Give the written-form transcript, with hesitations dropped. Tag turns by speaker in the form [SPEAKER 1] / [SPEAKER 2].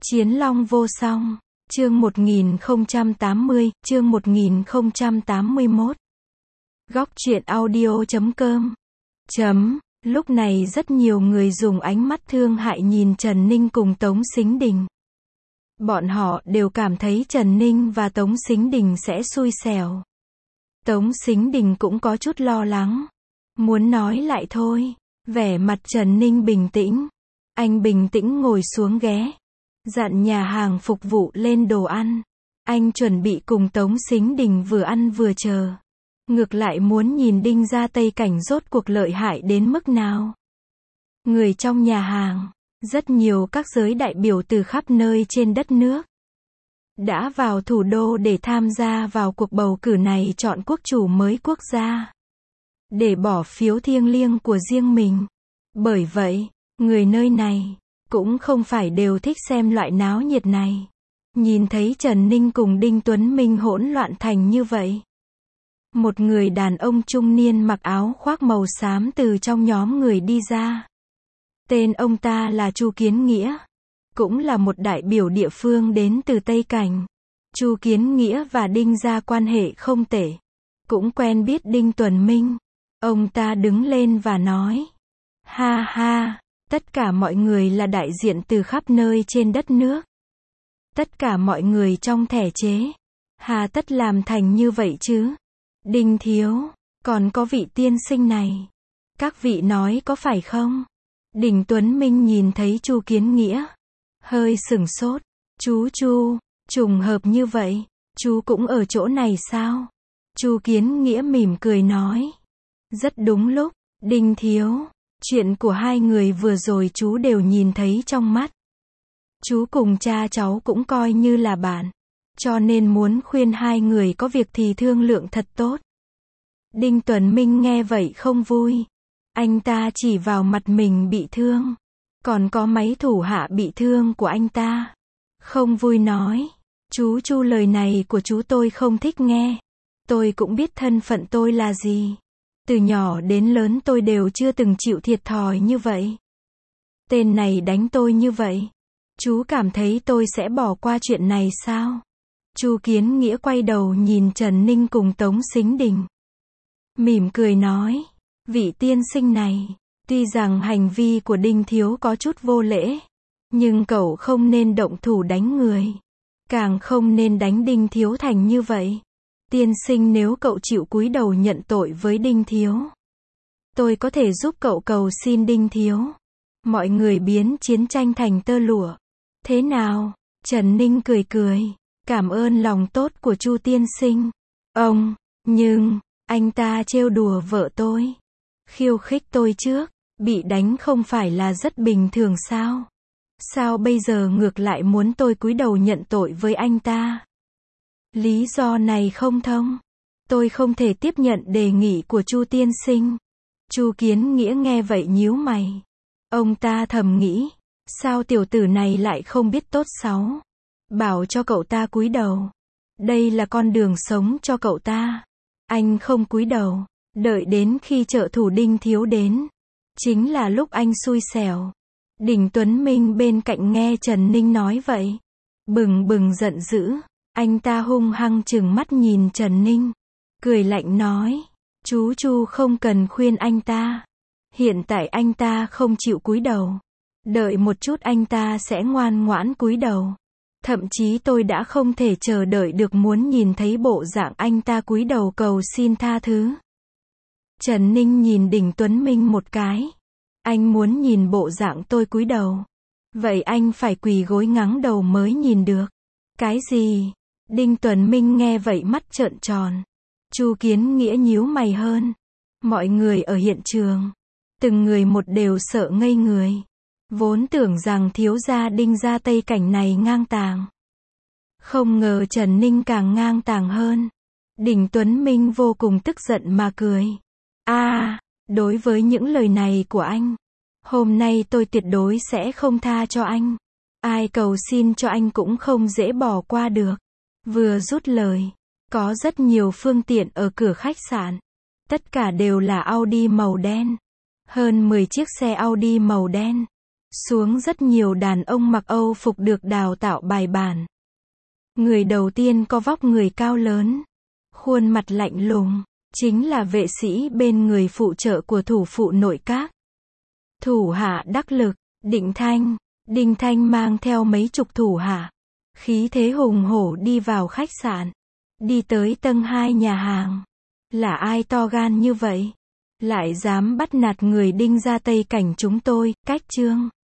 [SPEAKER 1] Chiến long vô song. Chương 1080, chương 1081. Góc truyện audio.com. Lúc này rất nhiều người dùng ánh mắt thương hại nhìn Trần Ninh cùng Tống Sính Đình. Bọn họ đều cảm thấy Trần Ninh và Tống Sính Đình sẽ xui xẻo. Tống Sính Đình cũng có chút lo lắng. Muốn nói lại thôi. Vẻ mặt Trần Ninh bình tĩnh. Anh bình tĩnh ngồi xuống ghế. Dặn nhà hàng phục vụ lên đồ ăn. Anh chuẩn bị cùng Tống Sính Đình vừa ăn vừa chờ. Ngược lại muốn nhìn Đinh Gia Tây Cảnh rốt cuộc lợi hại đến mức nào. Người trong nhà hàng, rất nhiều các giới đại biểu từ khắp nơi trên đất nước đã vào thủ đô để tham gia vào cuộc bầu cử này chọn quốc chủ mới quốc gia. Để bỏ phiếu thiêng liêng của riêng mình. Bởi vậy, người nơi này cũng không phải đều thích xem loại náo nhiệt này. Nhìn thấy Trần Ninh cùng Đinh Tuấn Minh hỗn loạn thành như vậy. Một người đàn ông trung niên mặc áo khoác màu xám từ trong nhóm người đi ra. Tên ông ta là Chu Kiến Nghĩa. Cũng là một đại biểu địa phương đến từ Tây Cảnh. Chu Kiến Nghĩa và Đinh gia quan hệ không tệ. Cũng quen biết Đinh Tuấn Minh. Ông ta đứng lên và nói. Ha ha, tất cả mọi người là đại diện từ khắp nơi trên đất nước. Tất cả mọi người trong thể chế. Hà tất làm thành như vậy chứ. Đinh thiếu, còn có vị tiên sinh này. Các vị nói có phải không? Đinh Tuấn Minh nhìn thấy Chu Kiến Nghĩa. Hơi sửng sốt. Chú Chu, trùng hợp như vậy. Chú cũng ở chỗ này sao? Chu Kiến Nghĩa mỉm cười nói. Rất đúng lúc, Đinh thiếu. Chuyện của hai người vừa rồi chú đều nhìn thấy trong mắt. Chú cùng cha cháu cũng coi như là bạn. Cho nên muốn khuyên hai người có việc thì thương lượng thật tốt. Đinh Tuấn Minh nghe vậy không vui. Anh ta chỉ vào mặt mình bị thương. Còn có mấy thủ hạ bị thương của anh ta. Không vui nói. Chú Chu, lời này của chú tôi không thích nghe. Tôi cũng biết thân phận tôi là gì. Từ nhỏ đến lớn tôi đều chưa từng chịu thiệt thòi như vậy. Tên này đánh tôi như vậy. Chú cảm thấy tôi sẽ bỏ qua chuyện này sao? Chu Kiến Nghĩa quay đầu nhìn Trần Ninh cùng Tống Sính Đình. Mỉm cười nói. Vị tiên sinh này, tuy rằng hành vi của Đinh thiếu có chút vô lễ. Nhưng cậu không nên động thủ đánh người. Càng không nên đánh Đinh thiếu thành như vậy. Tiên sinh, nếu cậu chịu cúi đầu nhận tội với Đinh thiếu, tôi có thể giúp cậu cầu xin Đinh thiếu. Mọi người biến chiến tranh thành tơ lụa. Thế nào? Trần Ninh cười cười. Cảm ơn lòng tốt của Chu tiên sinh. Nhưng, anh ta trêu đùa vợ tôi. Khiêu khích tôi trước. Bị đánh không phải là rất bình thường sao? Sao bây giờ ngược lại muốn tôi cúi đầu nhận tội với anh ta? Lý do này không thông. Tôi không thể tiếp nhận đề nghị của Chu tiên sinh. Chu Kiến Nghĩa nghe vậy nhíu mày. Ông ta thầm nghĩ. Sao tiểu tử này lại không biết tốt xấu. Bảo cho cậu ta cúi đầu. Đây là con đường sống cho cậu ta. Anh không cúi đầu. Đợi đến khi trợ thủ Đinh thiếu đến. Chính là lúc anh xui xẻo. Đinh Tuấn Minh bên cạnh nghe Trần Ninh nói vậy. Bừng bừng giận dữ. Anh ta hung hăng trừng mắt nhìn Trần Ninh. Cười lạnh nói. Chú Chu không cần khuyên anh ta. Hiện tại anh ta không chịu cúi đầu. Đợi một chút anh ta sẽ ngoan ngoãn cúi đầu. Thậm chí tôi đã không thể chờ đợi được muốn nhìn thấy bộ dạng anh ta cúi đầu cầu xin tha thứ. Trần Ninh nhìn Đinh Tuấn Minh một cái. Anh muốn nhìn bộ dạng tôi cúi đầu. Vậy anh phải quỳ gối ngáng đầu mới nhìn được. Cái gì? Đinh Tuấn Minh nghe vậy mắt trợn tròn. Chu Kiến Nghĩa nhíu mày hơn. Mọi người ở hiện trường. Từng người một đều sợ ngây người. Vốn tưởng rằng thiếu gia Đinh gia Tây Cảnh này ngang tàng. Không ngờ Trần Ninh càng ngang tàng hơn. Đinh Tuấn Minh vô cùng tức giận mà cười. Đối với những lời này của anh, hôm nay tôi tuyệt đối sẽ không tha cho anh. Ai cầu xin cho anh cũng không dễ bỏ qua được. Vừa dứt lời, có rất nhiều phương tiện ở cửa khách sạn. Tất cả đều là Audi màu đen. Hơn 10 chiếc xe Audi màu đen xuống rất nhiều đàn ông mặc Âu phục được đào tạo bài bản. Người đầu tiên có vóc người cao lớn, khuôn mặt lạnh lùng, chính là vệ sĩ bên người phụ trợ của thủ phụ nội các. Thủ hạ đắc lực, Định Thanh. Đinh Thanh mang theo mấy chục thủ hạ, khí thế hùng hổ đi vào khách sạn, đi tới tầng 2 nhà hàng. Là ai to gan như vậy? Lại dám bắt nạt người Đinh gia Tây Cảnh chúng tôi, cách chương.